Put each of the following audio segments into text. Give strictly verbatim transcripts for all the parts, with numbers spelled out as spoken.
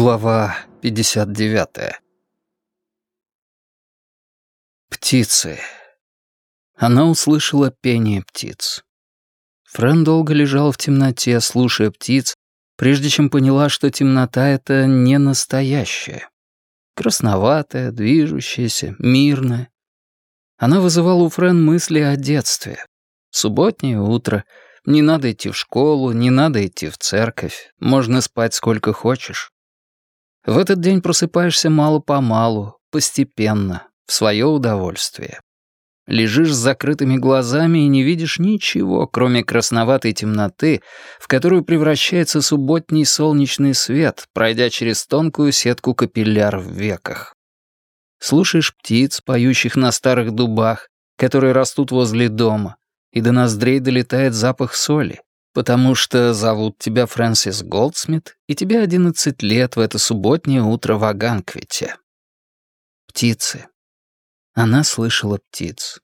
Глава пятьдесят девятая. Птицы. Она услышала пение птиц. Фрэн долго лежала в темноте, слушая птиц, прежде чем поняла, что темнота — это не настоящая. Красноватая, движущаяся, мирная. Она вызывала у Фрэн мысли о детстве. Субботнее утро. Не надо идти в школу, не надо идти в церковь. Можно спать сколько хочешь. В этот день просыпаешься мало-помалу, постепенно, в свое удовольствие. Лежишь с закрытыми глазами и не видишь ничего, кроме красноватой темноты, в которую превращается субботний солнечный свет, пройдя через тонкую сетку капилляр в веках. Слушаешь птиц, поющих на старых дубах, которые растут возле дома, и до ноздрей долетает запах соли, потому что зовут тебя Фрэнсис Голдсмит, и тебе одиннадцать лет в это субботнее утро в Оганквите. Птицы. Она слышала птиц.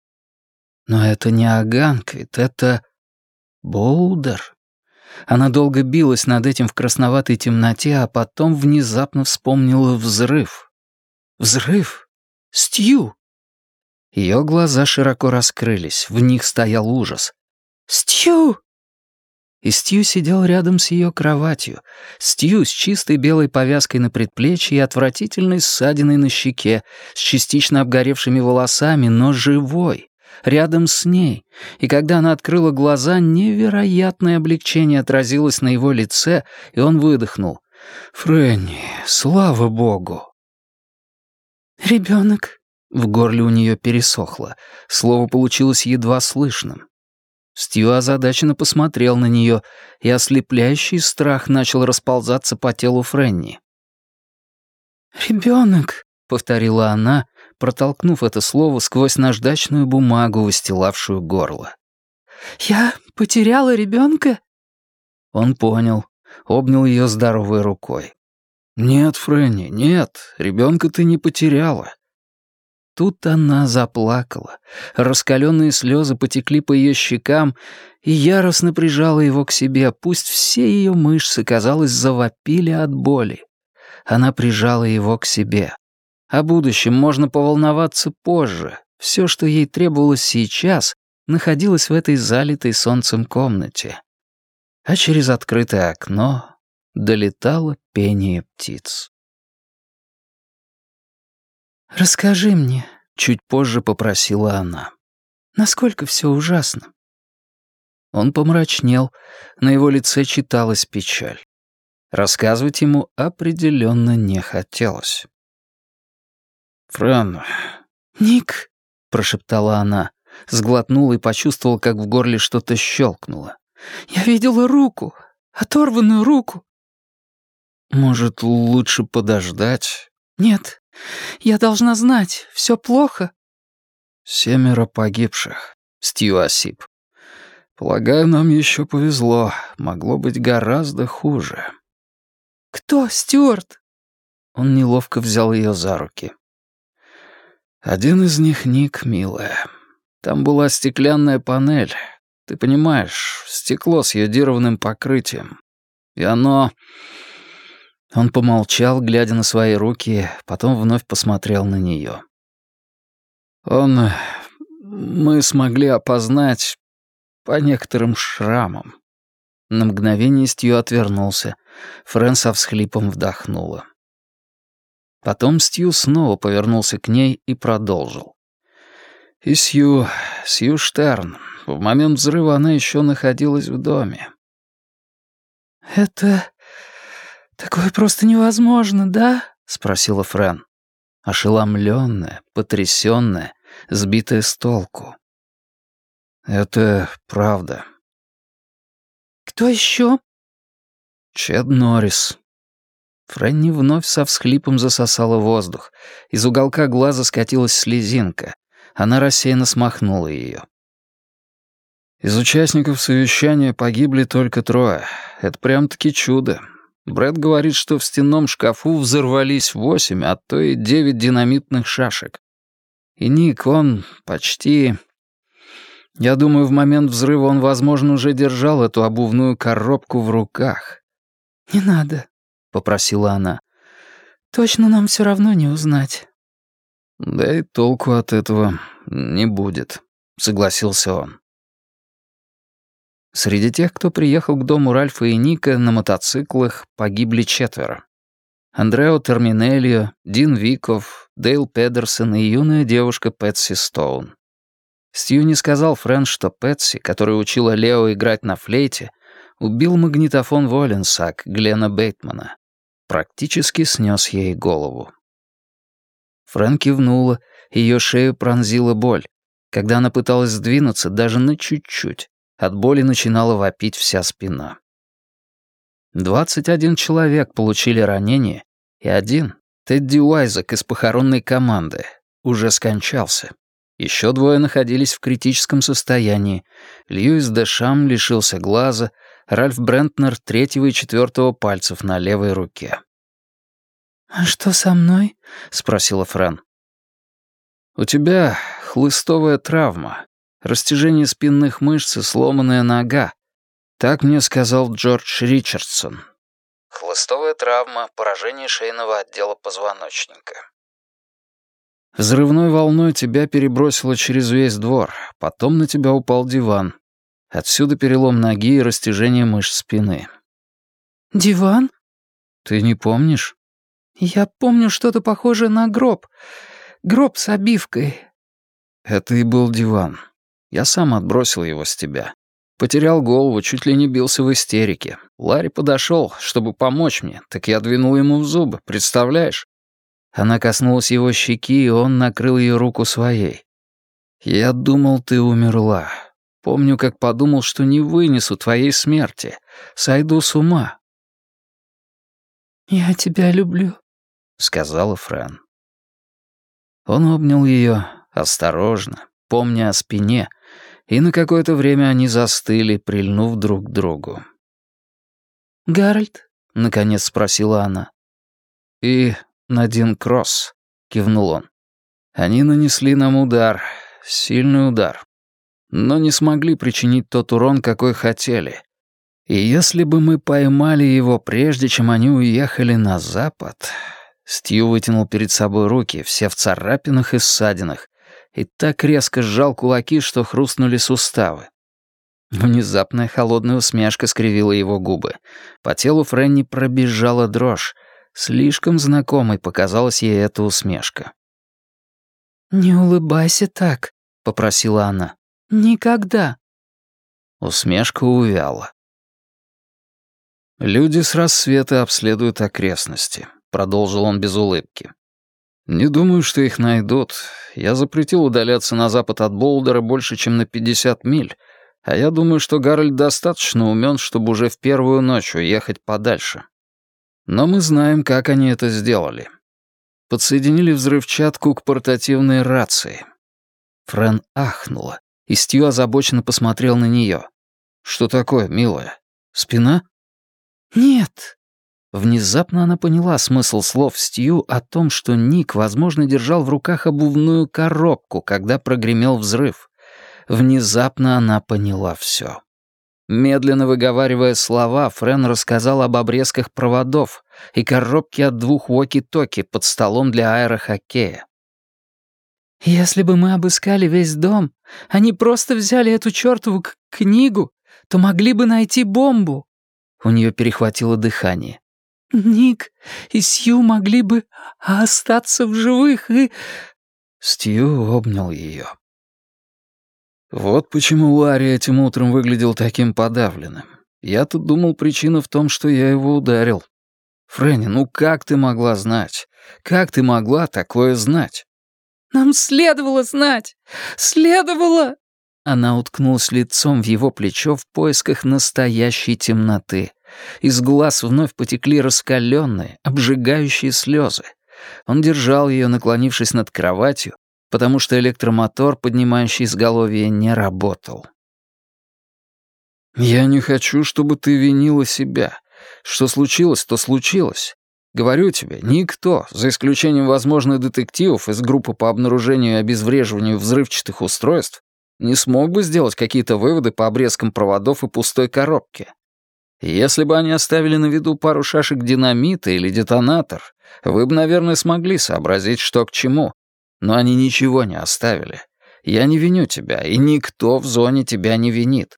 Но это не Оганквит, это Боулдер. Она долго билась над этим в красноватой темноте, а потом внезапно вспомнила взрыв. Взрыв? Стью! Ее глаза широко раскрылись, в них стоял ужас. «Стью!» И Стью сидел рядом с ее кроватью. Стью с чистой белой повязкой на предплечье и отвратительной ссадиной на щеке, с частично обгоревшими волосами, но живой, рядом с ней. И когда она открыла глаза, невероятное облегчение отразилось на его лице, и он выдохнул. «Фрэнни, слава богу!» «Ребенок». В горле у нее пересохло. Слово получилось едва слышным. Стью озадаченно посмотрел на нее, и ослепляющий страх начал расползаться по телу Фрэнни. «Ребенок», — повторила она, протолкнув это слово сквозь наждачную бумагу, выстилавшую горло. «Я потеряла ребенка?» Он понял, обнял ее здоровой рукой. «Нет, Фрэнни, нет, ребенка ты не потеряла». Тут она заплакала. Раскаленные слезы потекли по ее щекам и яростно прижала его к себе. Пусть все ее мышцы, казалось, завопили от боли. Она прижала его к себе. О будущем можно поволноваться позже. Все, что ей требовалось сейчас, находилось в этой залитой солнцем комнате. А через открытое окно долетало пение птиц. «Расскажи мне», — чуть позже попросила она, — «насколько все ужасно?» Он помрачнел, на его лице читалась печаль. Рассказывать ему определенно не хотелось. «Фрэн...» «Ник», — прошептала она, сглотнула и почувствовала, как в горле что-то щелкнуло. «Я видела руку, оторванную руку». «Может, лучше подождать?» «Нет, я должна знать, все плохо». «Семеро погибших», — Стью осип. «Полагаю, нам еще повезло. Могло быть гораздо хуже». «Кто, Стюарт?» Он неловко взял ее за руки. «Один из них Ник, милая. Там была стеклянная панель. Ты понимаешь, стекло с йодированным покрытием. И оно...» Он помолчал, глядя на свои руки, потом вновь посмотрел на нее. «Он... Мы смогли опознать по некоторым шрамам». На мгновение Стью отвернулся. Фрэн со всхлипом вдохнула. Потом Стью снова повернулся к ней и продолжил. «И Сью... Сью Штерн. В момент взрыва она еще находилась в доме». «Это... такое просто невозможно, да?» — спросила Фрэн. Ошеломленная, потрясенная, сбитая с толку. «Это правда». «Кто еще?» «Чед Норрис». Фрэнни вновь со всхлипом засосала воздух. Из уголка глаза скатилась слезинка. Она рассеянно смахнула ее. «Из участников совещания погибли только трое. Это прям-таки чудо. Брэд говорит, что в стенном шкафу взорвались восемь, а то и девять динамитных шашек. И Ник, он почти... Я думаю, в момент взрыва он, возможно, уже держал эту обувную коробку в руках». «Не надо. — попросила она. «Точно нам все равно не узнать». «Да и толку от этого не будет», — согласился он. Среди тех, кто приехал к дому Ральфа и Ника на мотоциклах, погибли четверо. Андрео Терминельо, Дин Виков, Дейл Педерсон и юная девушка Пэтси Стоун. Стью не сказал Френ, что Пэтси, которая учила Лео играть на флейте, убил магнитофон Воленсак Глена Бейтмана. Практически снес ей голову. Френ кивнула, ее шею пронзила боль. Когда она пыталась сдвинуться даже на чуть-чуть, от боли начинала вопить вся спина. Двадцать один человек получили ранения, и один, Тедди Уайзек из похоронной команды, уже скончался. Еще двое находились в критическом состоянии. Льюис Дэшам лишился глаза, Ральф Брентнер третьего и четвертого пальцев на левой руке. «А что со мной?» — спросила Френ. «У тебя хлыстовая травма, растяжение спинных мышц и сломанная нога. Так мне сказал Джордж Ричардсон». Хлыстовая травма, поражение шейного отдела позвоночника. Взрывной волной тебя перебросило через весь двор, потом на тебя упал диван. Отсюда перелом ноги и растяжение мышц спины. «Диван?» Ты не помнишь? «Я помню что-то похожее на гроб. Гроб с обивкой». Это и был диван. Я сам отбросил его с тебя. Потерял голову, чуть ли не бился в истерике. Ларри подошел, чтобы помочь мне, так я двинул ему в зубы, представляешь? Она коснулась его щеки, и он накрыл ее руку своей. «Я думал, ты умерла. Помню, как подумал, что не вынесу твоей смерти. Сойду с ума». «Я тебя люблю», — сказала Френ. Он обнял ее осторожно, помня о спине, и на какое-то время они застыли, прильнув друг к другу. «Гарольд?» — наконец спросила она. «И Надин Кросс», — кивнул он. «Они нанесли нам удар, сильный удар, но не смогли причинить тот урон, какой хотели. И если бы мы поймали его, прежде чем они уехали на запад...» Стью вытянул перед собой руки, все в царапинах и ссадинах, и так резко сжал кулаки, что хрустнули суставы. Внезапная холодная усмешка скривила его губы. По телу Фрэнни пробежала дрожь. Слишком знакомой показалась ей эта усмешка. «Не улыбайся так», — попросила она. «Никогда». Усмешка увяла. «Люди с рассвета обследуют окрестности», — продолжил он без улыбки. «Не думаю, что их найдут. Я запретил удаляться на запад от Болдера больше, чем на пятьдесят миль, а я думаю, что Гарольд достаточно умен, чтобы уже в первую ночь уехать подальше. Но мы знаем, как они это сделали. Подсоединили взрывчатку к портативной рации». Френ ахнула, и Стью озабоченно посмотрел на нее. «Что такое, милая? Спина?» «Нет». Внезапно она поняла смысл слов Стью о том, что Ник, возможно, держал в руках обувную коробку, когда прогремел взрыв. Внезапно она поняла все. Медленно выговаривая слова, Френ рассказал об обрезках проводов и коробке от двух воки-токи под столом для аэрохоккея. «Если бы мы обыскали весь дом, они просто взяли эту чертову к- книгу, то могли бы найти бомбу». У нее перехватило дыхание. «Ник и Сью могли бы остаться в живых и...» Стью обнял ее. «Вот почему Ларри этим утром выглядел таким подавленным. Я-то думал, причина в том, что я его ударил. Фрэнни, ну как ты могла знать? Как ты могла такое знать?» «Нам следовало знать! Следовало!» Она уткнулась лицом в его плечо в поисках настоящей темноты. Из глаз вновь потекли раскаленные, обжигающие слезы. Он держал ее, наклонившись над кроватью, потому что электромотор, поднимающий изголовье, не работал. «Я не хочу, чтобы ты винила себя. Что случилось, то случилось. Говорю тебе, никто, за исключением возможных детективов из группы по обнаружению и обезвреживанию взрывчатых устройств, не смог бы сделать какие-то выводы по обрезкам проводов и пустой коробке. Если бы они оставили на виду пару шашек динамита или детонатор, вы бы, наверное, смогли сообразить, что к чему. Но они ничего не оставили. Я не виню тебя, и никто в зоне тебя не винит».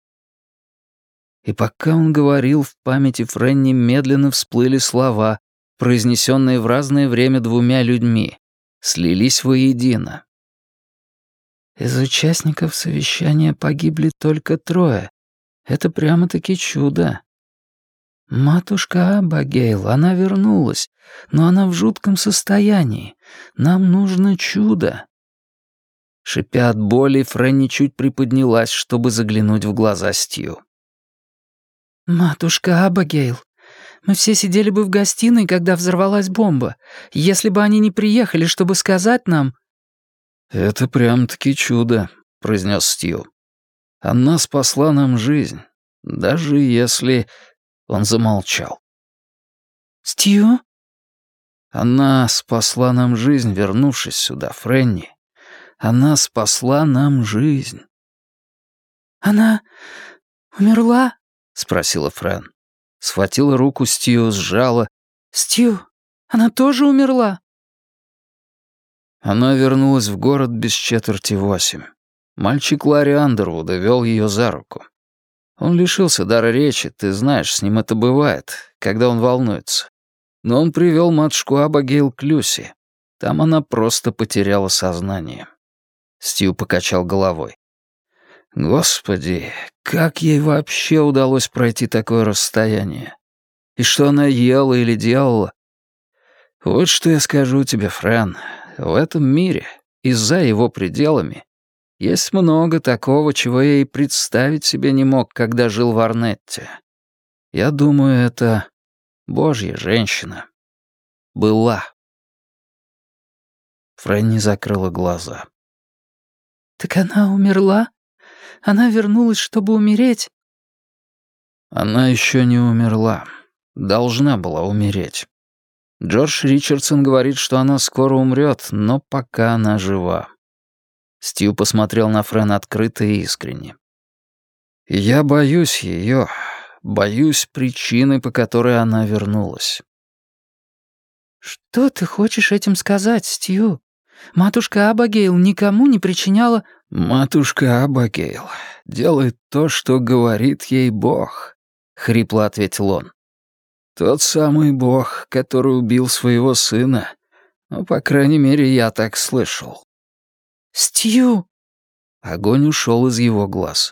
И пока он говорил, в памяти Фрэнни медленно всплыли слова, произнесенные в разное время двумя людьми, слились воедино. «Из участников совещания погибли только трое. Это прямо-таки чудо. Матушка Абигейл, она вернулась, но она в жутком состоянии. Нам нужно чудо». Шипя от боли, Фрэнни чуть приподнялась, чтобы заглянуть в глаза Стью. «Матушка Абигейл, мы все сидели бы в гостиной, когда взорвалась бомба. Если бы они не приехали, чтобы сказать нам...» «Это прям-таки чудо», — произнес Стью. «Она спасла нам жизнь, даже если...» Он замолчал. «Стью?» «Она спасла нам жизнь, вернувшись сюда, Фрэнни. Она спасла нам жизнь». «Она умерла?» — спросила Фрэн. Схватила руку Стью, сжала. «Стью, она тоже умерла?» Она вернулась в город без четверти восемь. Мальчик Ларри Андервуда вел ее за руку. Он лишился дара речи, ты знаешь, с ним это бывает, когда он волнуется. Но он привел матушку Абигейл к Люси. Там она просто потеряла сознание. Стью покачал головой. Господи, как ей вообще удалось пройти такое расстояние? И что она ела или делала? Вот что я скажу тебе, Фрэн. В этом мире, и за его пределами, есть много такого, чего я и представить себе не мог, когда жил в Арнетте. Я думаю, это Божья женщина. Была. Фрэнни закрыла глаза. «Так она умерла? Она вернулась, чтобы умереть?» Она еще не умерла. Должна была умереть. Джордж Ричардсон говорит, что она скоро умрет, но пока она жива. Стью посмотрел на Фрэн открыто и искренне. «Я боюсь ее, боюсь причины, по которой она вернулась». «Что ты хочешь этим сказать, Стью? Матушка Абигейл никому не причиняла...» «Матушка Абигейл делает то, что говорит ей Бог», — хрипло ответил он. «Тот самый Бог, который убил своего сына. Ну, по крайней мере, я так слышал». «Стью!» Огонь ушел из его глаз.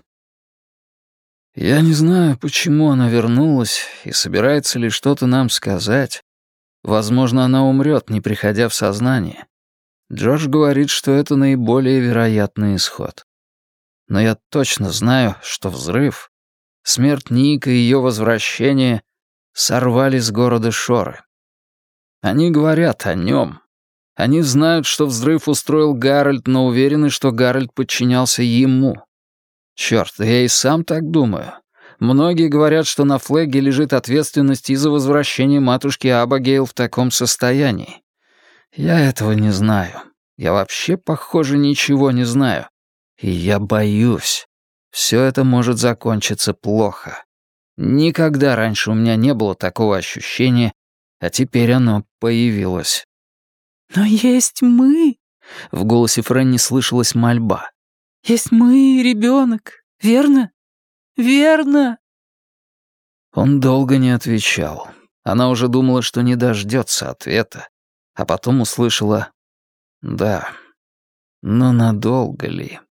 «Я не знаю, почему она вернулась и собирается ли что-то нам сказать. Возможно, она умрет, не приходя в сознание. Джордж говорит, что это наиболее вероятный исход. Но я точно знаю, что взрыв, смерть Ника и ее возвращение сорвали с города Шоры. Они говорят о нем. Они знают, что взрыв устроил Гарольд, но уверены, что Гарольд подчинялся ему. Черт, я и сам так думаю. Многие говорят, что на Флегге лежит ответственность из-за возвращения матушки Абигейл в таком состоянии. Я этого не знаю. Я вообще, похоже, ничего не знаю. И я боюсь. Все это может закончиться плохо. Никогда раньше у меня не было такого ощущения, а теперь оно появилось. «Но есть мы!» — в голосе Фрэнни слышалась мольба. «Есть мы, ребенок, верно? Верно!» Он долго не отвечал. Она уже думала, что не дождется ответа, а потом услышала «да, но надолго ли?»